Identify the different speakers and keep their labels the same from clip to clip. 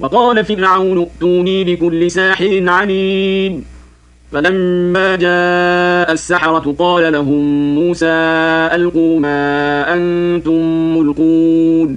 Speaker 1: وقال فرعون ائتوني بكل ساحر عليم. فلما جاء السحرة قال لهم موسى ألقوا ما أنتم ملقون.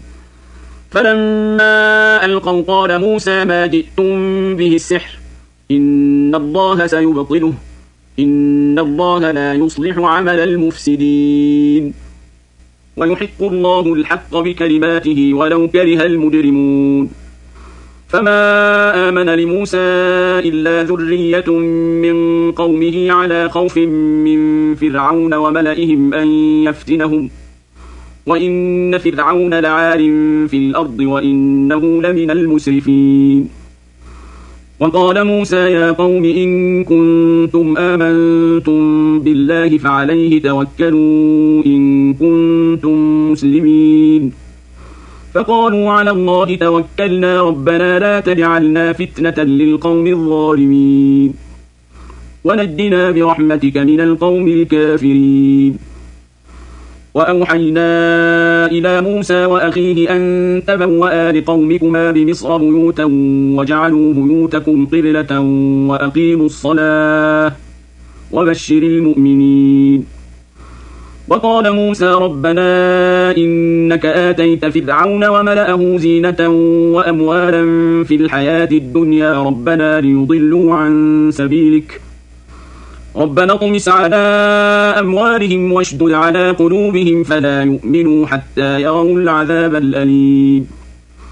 Speaker 1: فلما ألقوا قال موسى ما جئتم به السحر، إن الله سيبطله، إن الله لا يصلح عمل المفسدين. ويحق الله الحق بكلماته ولو كره المجرمون. فما آمن لموسى إلا ذرية من قومه على خوف من فرعون وملئهم أن يفتنهم، وإن فرعون لعال في الأرض وإنه لمن المسرفين. وقال موسى يا قوم إن كنتم آمنتم بالله فعليه توكلوا إن كنتم مسلمين. فقالوا على الله توكلنا ربنا لا تجعلنا فتنة للقوم الظالمين ونجنا برحمتك من القوم الكافرين. وأوحينا إلى موسى وأخيه أن تبوأ لقومكما بمصر بيوتا وجعلوا بيوتكم قبلة وأقيموا الصلاة وبشر المؤمنين. وقال موسى ربنا إنك آتيت فرعون وملأه زينة وأموالا في الحياة الدنيا ربنا ليضلوا عن سبيلك، ربنا اطمس على أموالهم واشدد على قلوبهم فلا يؤمنوا حتى يروا العذاب الأليم.